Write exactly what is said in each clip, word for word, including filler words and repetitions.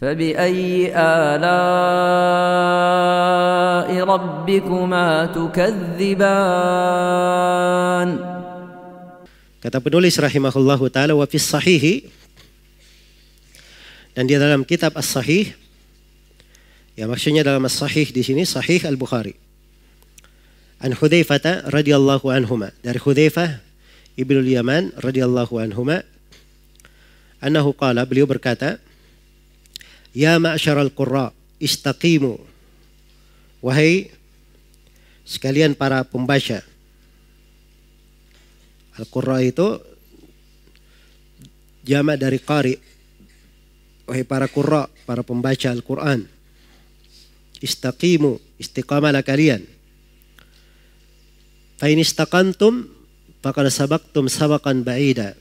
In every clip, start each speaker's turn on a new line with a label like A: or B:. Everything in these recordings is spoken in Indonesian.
A: فبأي آلاء ربكما تكذبان.
B: Kata penulis rahimahullahu taala wa fis sahih, dan di dalam kitab As-Sahih, ya maksudnya dalam As-Sahih di sini Sahih Al-Bukhari. An Hudzaifah radhiyallahu anhuma, dari Hudzaifah ibnu Yaman radhiyallahu anhuma, annahu qala, beliau berkata, ya ma'syaral qurra istaqimu, wahai sekalian para pembaca. Al-qurra itu jamak dari qari, wahai para qurra, para pembaca Al-Quran. Istaqimu, istiqamalah kalian. Fa in istaqantum faqad sabaqtum sabaqan ba'ida.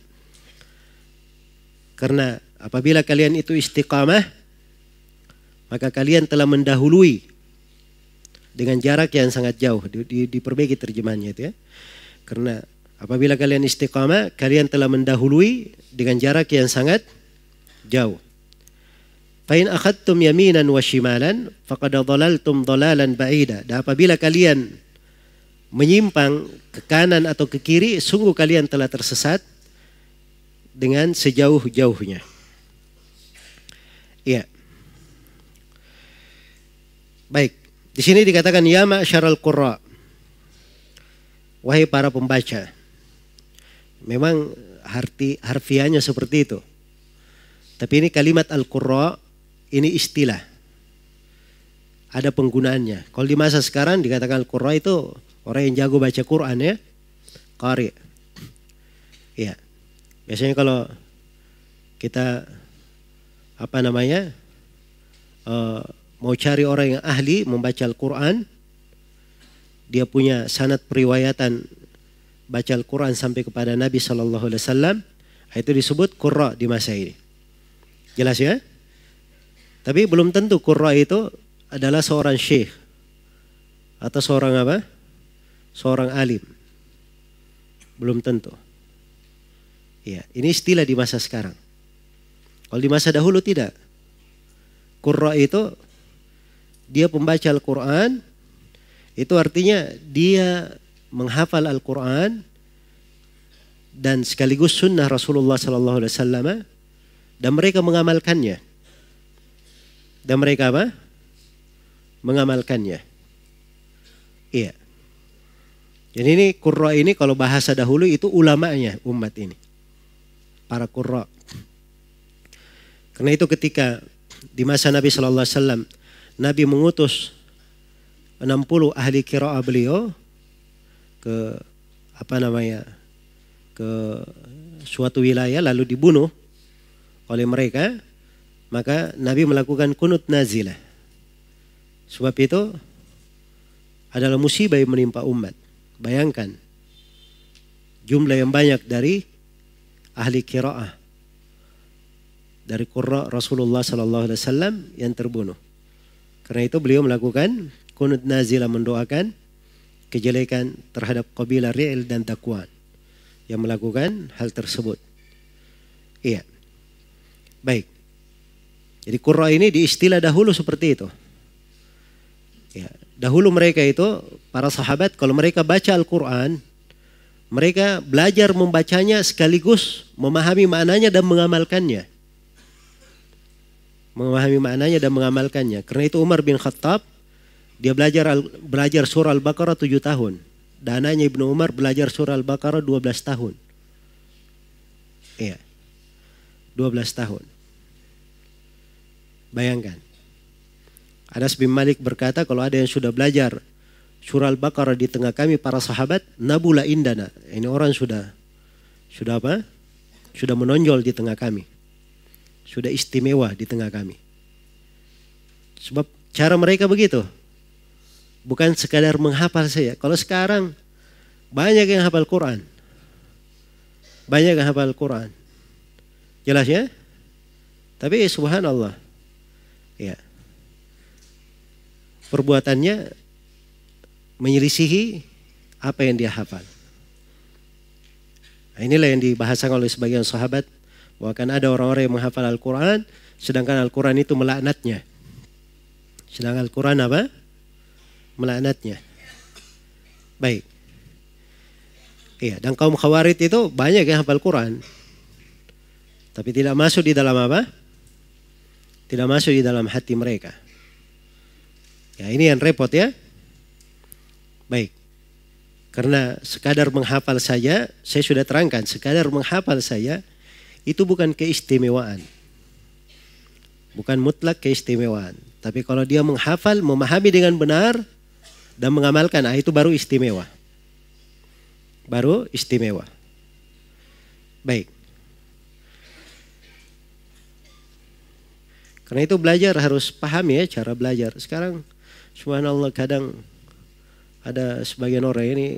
B: Karena apabila kalian itu istiqamah, maka kalian telah mendahului dengan jarak yang sangat jauh. Di, di, diperbaiki terjemahannya itu ya. Karena apabila kalian istiqamah, kalian telah mendahului dengan jarak yang sangat jauh. Fa in akhadtum yaminan wa shimalan faqad dhalaltum dhalalan ba'ida. Dan apabila kalian menyimpang ke kanan atau ke kiri, sungguh kalian telah tersesat dengan sejauh-jauhnya. Iya. Baik, di sini dikatakan ya ma'syaral qurra, wahai para pembaca. Memang arti harfiahnya seperti itu. Tapi ini kalimat al-qurra ini istilah. Ada penggunaannya. Kalau di masa sekarang dikatakan al-qurra itu orang yang jago baca Quran ya, qari. Ya. Biasanya kalau kita apa namanya? Uh, mau cari orang yang ahli membaca Al-Quran, dia punya sanad periwayatan baca Al-Quran sampai kepada Nabi shallallahu alaihi wasallam, itu disebut qurra di masa ini. Jelas ya? Tapi belum tentu qurra itu adalah seorang syekh atau seorang apa? Seorang alim. Belum tentu. Ya, ini istilah di masa sekarang. Kalau di masa dahulu tidak. Qurra itu dia pembaca Al-Quran, itu artinya dia menghafal Al-Quran dan sekaligus sunnah Rasulullah sallallahu alaihi wasallam, dan mereka mengamalkannya. Dan mereka apa? Mengamalkannya. Iya. Jadi ini qurra ini kalau bahasa dahulu itu ulamanya umat ini. Para qurra. Karena itu ketika di masa Nabi sallallahu alaihi wasallam Nabi mengutus enam puluh ahli qiraah beliau ke apa namanya? Ke suatu wilayah lalu dibunuh oleh mereka, maka Nabi melakukan kunut nazilah. Sebab itu adalah musibah yang menimpa umat. Bayangkan jumlah yang banyak dari ahli qiraah, dari qurra Rasulullah sallallahu alaihi wasallam yang terbunuh. Karena itu beliau melakukan kunut nazilah, mendoakan kejelekan terhadap kabilah Ri'il dan Dakwan yang melakukan hal tersebut. Iya. Baik. Jadi qurra ini di istilah dahulu seperti itu. Ya, dahulu mereka itu para sahabat kalau mereka baca Al-Quran, mereka belajar membacanya sekaligus memahami maknanya dan mengamalkannya. Memahami maknanya dan mengamalkannya. Karena itu Umar bin Khattab dia belajar belajar surah Al-Baqarah tujuh tahun. Dan anaknya Ibnu Umar belajar surah Al-Baqarah dua belas tahun. Iya. dua belas tahun. Bayangkan. Anas bin Malik berkata, kalau ada yang sudah belajar surah Al-Baqarah di tengah kami para sahabat, nabula indana. Ini orang sudah sudah apa? Sudah menonjol di tengah kami. Sudah istimewa di tengah kami. Sebab cara mereka begitu. Bukan sekadar menghafal saja. Kalau sekarang banyak yang hafal Quran. Banyak yang hafal Quran. Jelas ya? Tapi subhanallah. Ya. Perbuatannya menyelisihi apa yang dia hafal. Nah, inilah yang dibahasakan oleh sebagian sahabat, bahwa akan ada orang-orang yang menghafal Al-Quran Sedangkan Al-Quran itu melaknatnya. Sedangkan Al-Quran apa? Melaknatnya. Baik. Iya, dan kaum Khawarij itu banyak yang hafal Quran. Tapi tidak masuk di dalam apa? Tidak masuk di dalam hati mereka. Ya, ini yang repot ya. Baik. Karena sekadar menghafal saja, saya sudah terangkan, sekadar menghafal saja itu bukan keistimewaan. Bukan mutlak keistimewaan. Tapi kalau dia menghafal, memahami dengan benar dan mengamalkan, ah, itu baru istimewa. Baru istimewa. Baik. Karena itu belajar harus paham ya cara belajar. Sekarang subhanallah kadang ada sebagian orang ini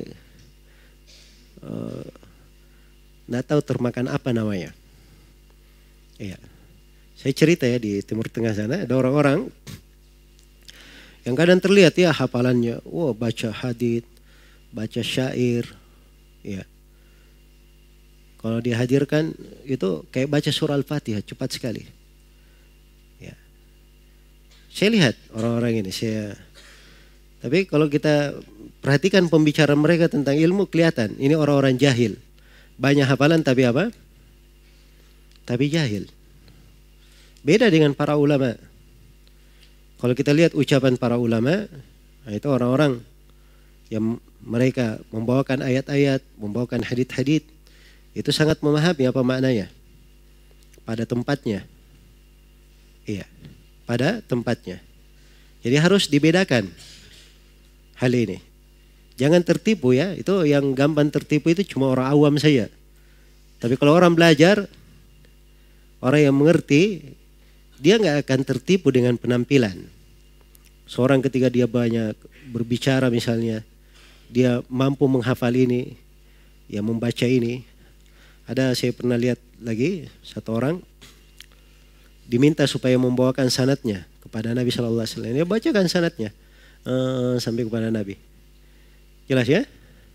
B: uh, nggak tahu termakan apa namanya. Iya. Saya cerita ya di Timur Tengah sana ada orang-orang yang kadang terlihat ya hafalannya, wah baca hadits, baca syair, ya. Kalau dihadirkan itu kayak baca surah Al-Fatihah cepat sekali. Ya. Saya lihat orang-orang ini, saya. Tapi kalau kita perhatikan pembicaraan mereka tentang ilmu kelihatan ini orang-orang jahil. Banyak hafalan tapi apa? Tapi jahil. Beda dengan para ulama. Kalau kita lihat ucapan para ulama, nah itu orang-orang yang mereka membawakan ayat-ayat, membawakan hadits-hadits, itu sangat memahami apa maknanya pada tempatnya. Iya, pada tempatnya. Jadi harus dibedakan hal ini. Jangan tertipu ya, itu yang gampang tertipu itu cuma orang awam saja. Tapi kalau orang belajar, orang yang mengerti, dia nggak akan tertipu dengan penampilan. Seorang ketika dia banyak berbicara misalnya, dia mampu menghafal ini, ya membaca ini. Ada saya pernah lihat lagi satu orang diminta supaya membawakan sanadnya kepada Nabi Shallallahu Alaihi Wasallam. Dia bacakan sanadnya uh, sampai kepada Nabi. Jelas ya?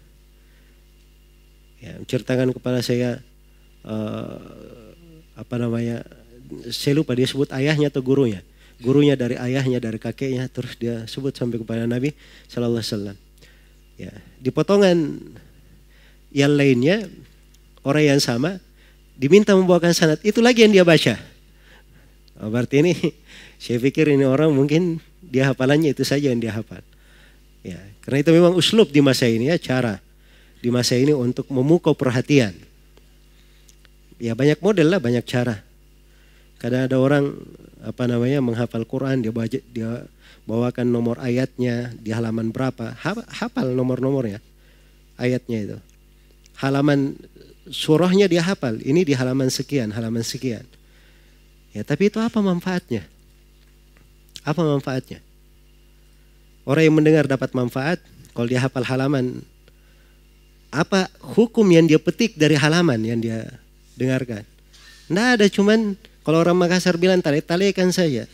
B: Ya, menceritakan kepada saya uh, apa namanya? Saya lupa dia sebut ayahnya atau gurunya. Gurunya dari ayahnya, dari kakeknya, terus dia sebut sampai kepada Nabi Shallallahu Alaihi Wasallam. Ya, di potongan yang lainnya orang yang sama diminta membawakan sanad, itu lagi yang dia baca. Oh, berarti ini saya pikir ini orang mungkin dia hafalannya itu saja yang dia hafal. Ya, karena itu memang uslub di masa ini ya, cara di masa ini untuk memukau perhatian. Ya banyak model lah, banyak cara. Kadang ada orang apa namanya menghafal Quran, dia baca, dia bawakan nomor ayatnya di halaman berapa, hafal nomor-nomornya, ayatnya itu. Halaman surahnya dia hafal, ini di halaman sekian, halaman sekian. Ya, tapi itu apa manfaatnya? Apa manfaatnya? Orang yang mendengar dapat manfaat kalau dia hafal halaman. Apa hukum yang dia petik dari halaman yang dia dengarkan? Nggak ada, cuman kalau orang Makassar bilang tale-talekan saja.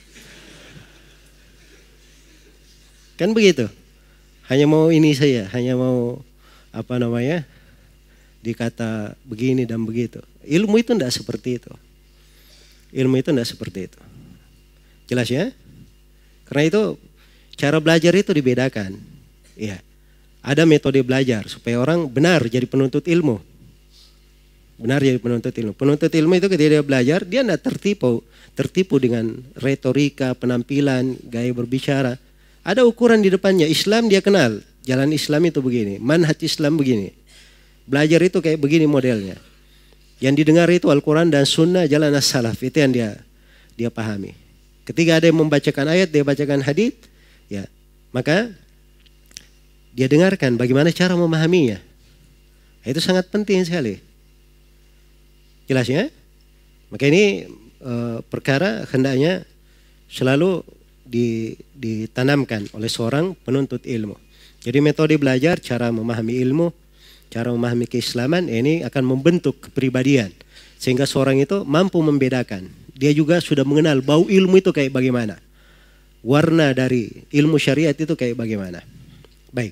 B: Kan begitu. Hanya mau ini saja, hanya mau apa namanya? Dikata begini dan begitu. Ilmu itu tidak seperti itu. Ilmu itu tidak seperti itu. Jelas ya? Karena itu cara belajar itu dibedakan. Iya. Ada metode belajar supaya orang benar jadi penuntut ilmu. Benar jadi penuntut ilmu. Penuntut ilmu itu ketika dia belajar, dia tidak tertipu, tertipu dengan retorika, penampilan, gaya berbicara. Ada ukuran di depannya. Islam dia kenal. Jalan Islam itu begini. Manhaj Islam begini. Belajar itu kayak begini modelnya. Yang didengar itu Al-Quran dan Sunnah jalan as-salaf. Itu yang dia dia pahami. Ketika ada yang membacakan ayat, dia bacakan hadits, ya, maka dia dengarkan bagaimana cara memahaminya. Itu sangat penting sekali. Jelas ya? Maka ini e, perkara hendaknya selalu di, ditanamkan oleh seorang penuntut ilmu. Jadi metode belajar, cara memahami ilmu, cara memahami keislaman, ini akan membentuk kepribadian. Sehingga seorang itu mampu membedakan. Dia juga sudah mengenal bau ilmu itu kayak bagaimana. Warna dari ilmu syariat itu kayak bagaimana. Baik.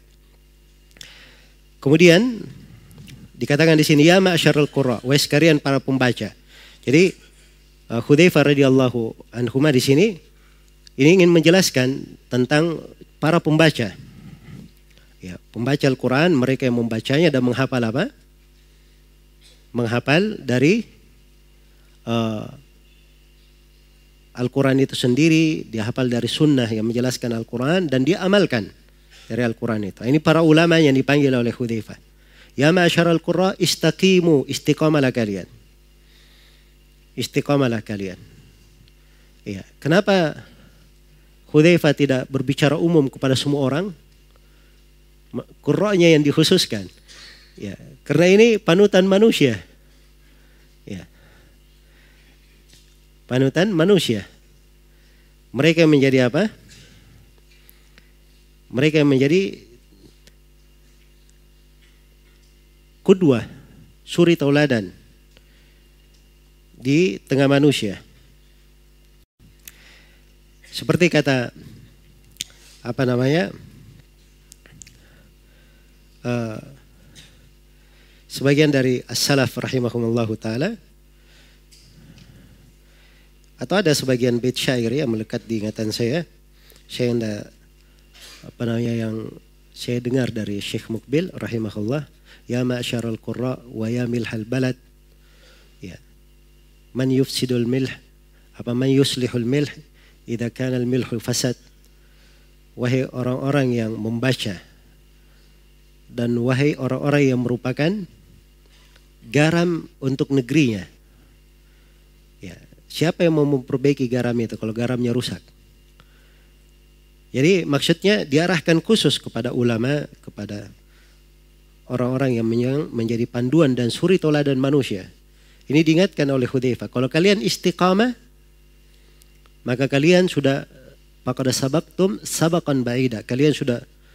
B: Kemudian dikatakan di sini ya ma'syarul qurra, wahai sekalian para pembaca. Jadi uh, Hudzaifah radhiyallahu anhu di sini ini ingin menjelaskan tentang para pembaca. Ya, pembaca Al-Quran, mereka yang membacanya dan menghafal apa? Menghafal dari uh, Al-Quran itu sendiri, dia hafal dari sunnah yang menjelaskan Al-Quran dan dia amalkan dari Al-Quran itu. Ini para ulama yang dipanggil oleh Hudzaifah. Ya ma'asyaral qurra istaqimu, istiqamalah kalian. Istiqamalah kalian. Ya, kenapa Hudzaifah tidak berbicara umum kepada semua orang? Qurra'nya yang dikhususkan. Ya, karena ini panutan manusia. Ya. Panutan manusia. Mereka yang menjadi apa? Mereka yang menjadi qudwah, suri tauladan di tengah manusia. Seperti kata apa namanya? Uh, sebagian dari as-salaf rahimahumullahu ta'ala, atau ada sebagian bait syair yang melekat di ingatan saya, saya anda, apa namanya yang saya dengar dari Syekh Mukbil rahimahullah, ya ma'asyaral qurra wa ya milhal balad, ya man yufsidul milh apa man yuslihul milh idza kana al milhu fasad, wahai orang-orang yang membaca dan wahai orang-orang yang merupakan garam untuk negerinya. Ya, siapa yang mau memperbaiki garam itu kalau garamnya rusak? Jadi maksudnya diarahkan khusus kepada ulama, kepada orang-orang yang menjadi panduan dan suri tauladan manusia. Ini diingatkan oleh Hudzaifah, kalau kalian istiqamah, maka kalian sudah faqad sabaqtum sabaqan ba'ida. Kalian sudah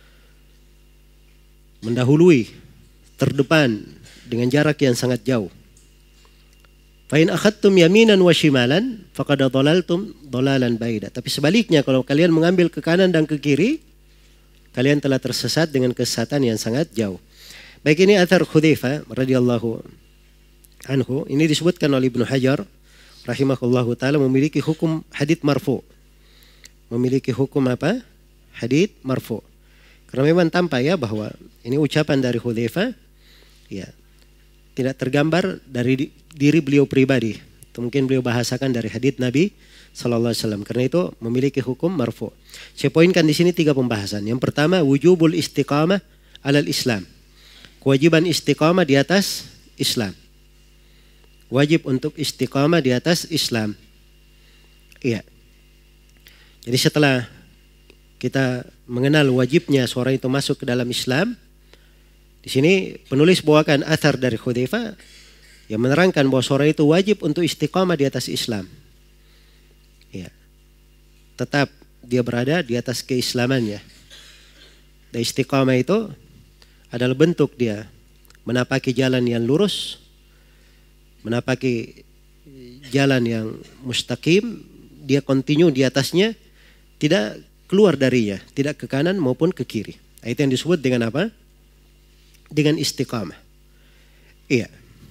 B: mendahului, terdepan dengan jarak yang sangat jauh. Fa in akhadtum yaminan wa shimalan faqad dhalaltum dhalalan ba'ida. Tapi sebaliknya, kalau kalian mengambil ke kanan dan ke kiri, kalian telah tersesat dengan kesesatan yang sangat jauh. Baik, ini athar Hudzaifah radhiyallahu anhu. Ini disebutkan oleh Ibnu Hajar rahimahullahu taala memiliki hukum hadits marfu. Memiliki hukum apa? Hadits marfu. Karena memang tampak ya bahwa ini ucapan dari Hudzaifah, ya, tidak tergambar dari diri beliau pribadi. Itu mungkin beliau bahasakan dari hadits Nabi sallallahu alaihi wasallam. Karena itu memiliki hukum marfu. Saya poinkan di sini tiga pembahasan. Yang pertama, wujubul istiqamah alal Islam. Kewajiban istiqamah di atas Islam. Wajib untuk istiqamah di atas Islam. Iya. Jadi setelah kita mengenal wajibnya seorang itu masuk ke dalam Islam, di sini penulis bawakan athar dari Hudzaifah yang menerangkan bahwa seorang itu wajib untuk istiqamah di atas Islam. Ya. Tetap dia berada di atas keislamannya. Dan istiqamah itu adalah bentuk dia menapaki jalan yang lurus, menapaki jalan yang mustaqim, dia kontinu di atasnya, tidak keluar darinya, tidak ke kanan maupun ke kiri. Itu yang disebut dengan apa? Dengan istiqamah. Iya.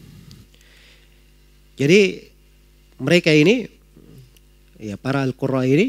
B: Jadi mereka ini, ya para al-qurra ini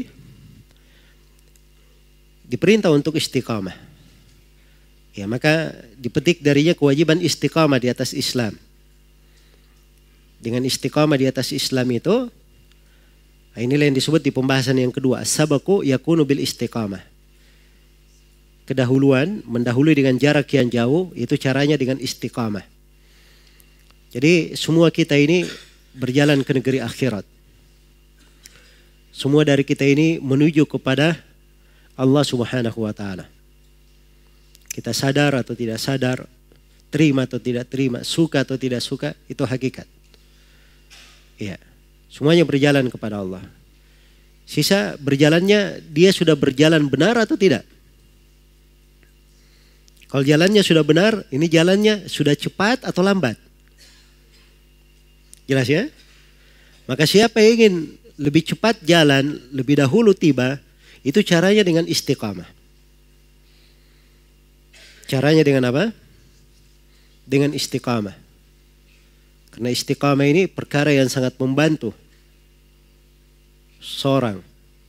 B: diperintah untuk istiqamah. Ya, maka dipetik darinya kewajiban istiqamah di atas Islam. Dengan istiqamah di atas Islam itu, inilah yang disebut di pembahasan yang kedua, as-sabaqu yakunu bil istiqamah. Kedahuluan, mendahului dengan jarak yang jauh, itu caranya dengan istiqamah. Jadi semua kita ini berjalan ke negeri akhirat. Semua dari kita ini menuju kepada Allah Subhanahu wa taala. Kita sadar atau tidak sadar, terima atau tidak terima, suka atau tidak suka, itu hakikat. Ya, semuanya berjalan kepada Allah. Sisa berjalannya dia sudah berjalan benar atau tidak. Kalau jalannya sudah benar, ini jalannya sudah cepat atau lambat. Jelas ya? Maka siapa yang ingin lebih cepat jalan, lebih dahulu tiba, itu caranya dengan istiqamah. Caranya dengan apa? Dengan istiqamah. Karena istiqamah ini perkara yang sangat membantu seorang.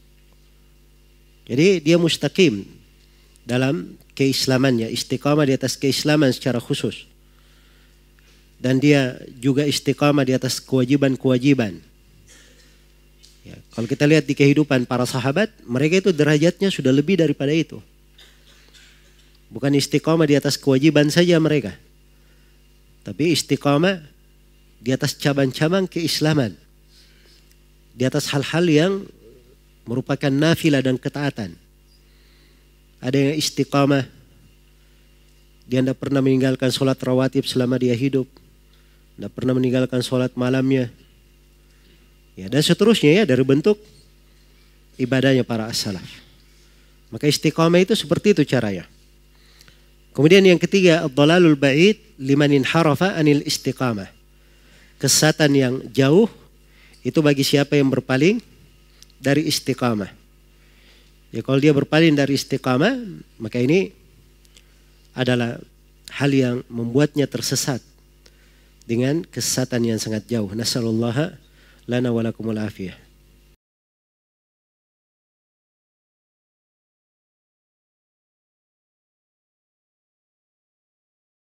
B: Jadi dia mustaqim dalam keislamannya, istiqamah di atas keislaman secara khusus. Dan dia juga istiqamah di atas kewajiban-kewajiban. Ya, kalau kita lihat di kehidupan para sahabat, mereka itu derajatnya sudah lebih daripada itu. Bukan istiqamah di atas kewajiban saja mereka, tapi istiqamah di atas cabang-cabang keislaman, di atas hal-hal yang merupakan nafilah dan ketaatan. Ada yang istiqamah, dia tidak pernah meninggalkan sholat rawatib selama dia hidup, tidak pernah meninggalkan sholat malamnya, ya, dan seterusnya ya, dari bentuk ibadahnya para as-salaf. Maka istiqamah itu seperti itu caranya. Kemudian yang ketiga, ad-dhalalul ba'id liman inharafa anil istiqamah. Kesesatan yang jauh itu bagi siapa yang berpaling dari istiqamah. Ya, kalau dia berpaling dari istiqamah, maka ini adalah hal yang membuatnya tersesat dengan kesesatan yang sangat jauh. Nasallallahu lana wa lakumul afiyah.